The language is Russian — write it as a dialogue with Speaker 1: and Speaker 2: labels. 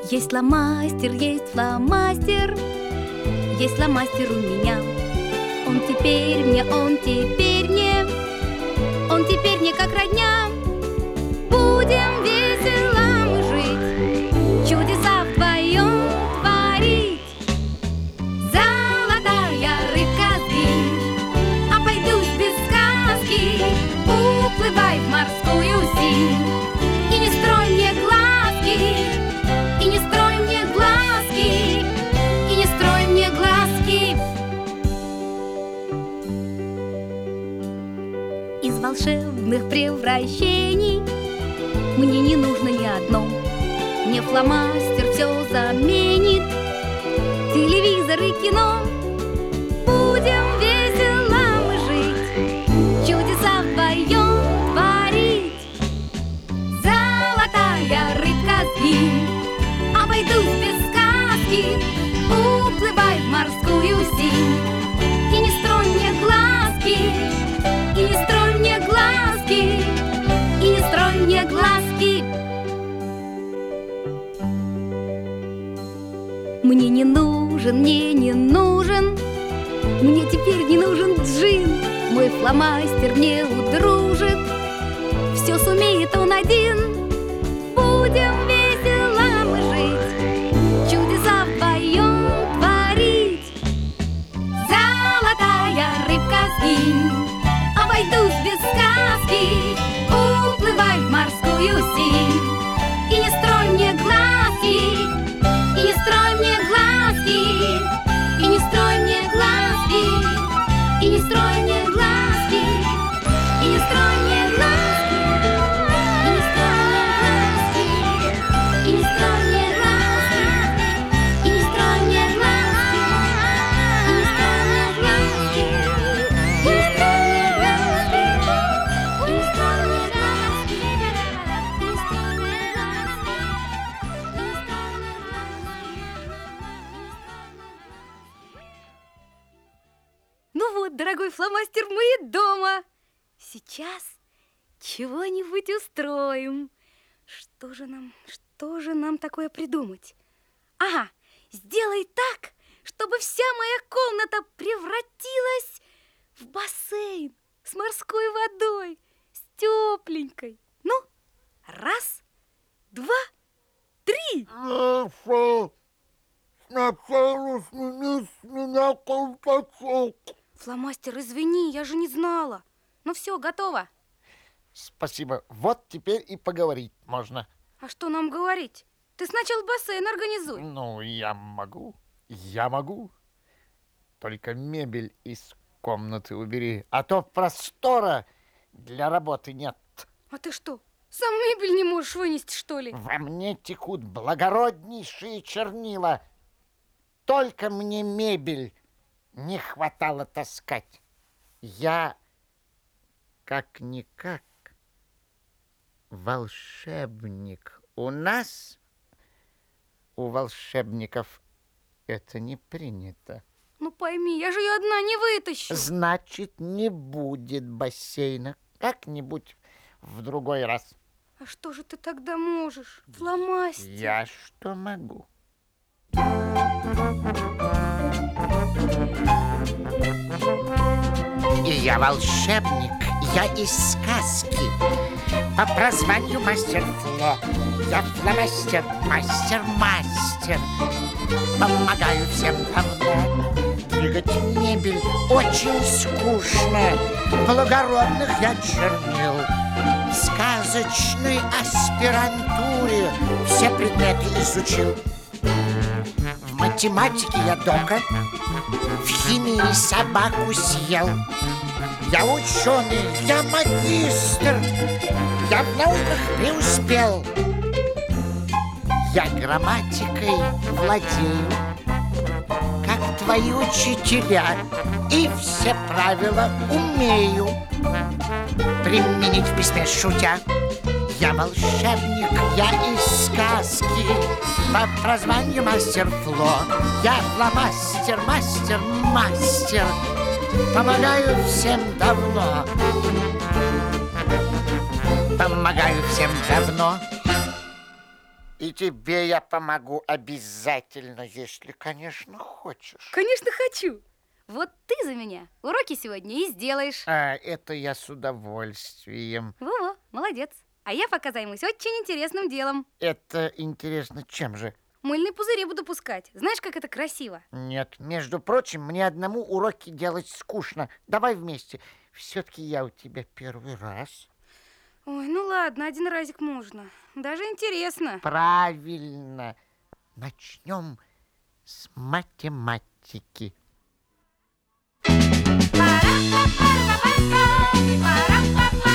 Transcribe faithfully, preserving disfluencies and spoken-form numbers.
Speaker 1: Есть фломастер, есть фломастер, есть фломастер у меня. Он теперь мне, он теперь не, он теперь не как родня. Будем весело мы жить, чудеса вдвоем творить. Золотая рыбка, сгинь, обойдусь без сказки. Уплывай в морскую синь и не строй мне глазки, и не строй мне глазки, и не строй мне глазки. Из волшебных превращений мне не нужно ни одно. Мне фломастер все заменит, телевизор и кино. Будем весело мы жить, чудеса вдвоем творить. Золотая рыбка, сгинь, обойдусь без сказки. Уплывай в морскую синь и не строй мне глазки, и не строй мне глазки, и не строй мне глазки. Мне не нужен, мне не нужен, мне теперь не нужен джин. Мой фломастер мне удружит, все сумеет он один. Будем весело мы жить, чудеса вдвоем творить. Золотая рыбка, сгинь, обойдусь без сказки. Уплывай в морскую синь и не строй мне глазки, и не строй мне глазки, и не строй мне глазки, и не строй мне глазки, и не строй мне глазки, и не строй мне глазки, и не строй мне глазки, и не строй мне глазки, и не строй мне глазки, и не строй мне глазки, и не строй мне глазки, и не строй мне глазки. Ну вот, дорогой фломастер, мы и дома. Сейчас чего-нибудь устроим. Что же нам, что же нам такое придумать? Ага, сделай так, чтобы вся моя комната превратилась в бассейн с морской водой, с тепленькой. Ну, раз, два, три.
Speaker 2: Сначала сними с меня колпачок.
Speaker 1: Фломастер, извини, я же не знала. Ну все, готово.
Speaker 2: Спасибо. Вот теперь и поговорить можно.
Speaker 1: А что нам говорить? Ты сначала бассейн организуй.
Speaker 2: Ну, я могу. Я могу. Только мебель из комнаты убери, а то простора для работы нет.
Speaker 1: А ты что, сам мебель не можешь вынести, что ли?
Speaker 2: Во мне текут благороднейшие чернила. Только мне мебель не хватало таскать. Я, как-никак, волшебник. У нас, у волшебников, это не принято.
Speaker 1: Ну пойми, я же ее одна не вытащу.
Speaker 2: Значит, не будет бассейна. Как-нибудь в другой раз.
Speaker 1: А что же ты тогда можешь, фломастер?
Speaker 2: Я что могу? И я волшебник, я из сказки. По прозванию мастер Фло. Я фломастер, мастер-мастер. Помогаю всем давно. Двигать мебель очень скучно. Благородных я чернил. В сказочной аспирантуре все предметы изучил. В математике я дока, в химии собаку съел. Я ученый, я магистр, я в науках преуспел. Я грамматикой владею, как твои учителя, и все правила умею применить в письме шутя. Я волшебник, я из сказки, по прозванию мастер Фло. Я фломастер, мастер, мастер, помогаю всем давно. Помогаю всем давно. И тебе я помогу обязательно, если, конечно, хочешь.
Speaker 1: Конечно, хочу. Вот ты за меня уроки сегодня и сделаешь.
Speaker 2: А, это я с удовольствием.
Speaker 1: Во-во, молодец. А я пока займусь очень интересным делом.
Speaker 2: Это интересно, чем же?
Speaker 1: Мыльные пузыри буду пускать. Знаешь, как это красиво?
Speaker 2: Нет, между прочим, мне одному уроки делать скучно. Давай вместе. Все-таки я у тебя первый раз.
Speaker 1: Ой, ну ладно, один разик можно. Даже интересно.
Speaker 2: Правильно. Начнем с математики.
Speaker 1: Пара-па-пара-па-па, пара-па-па.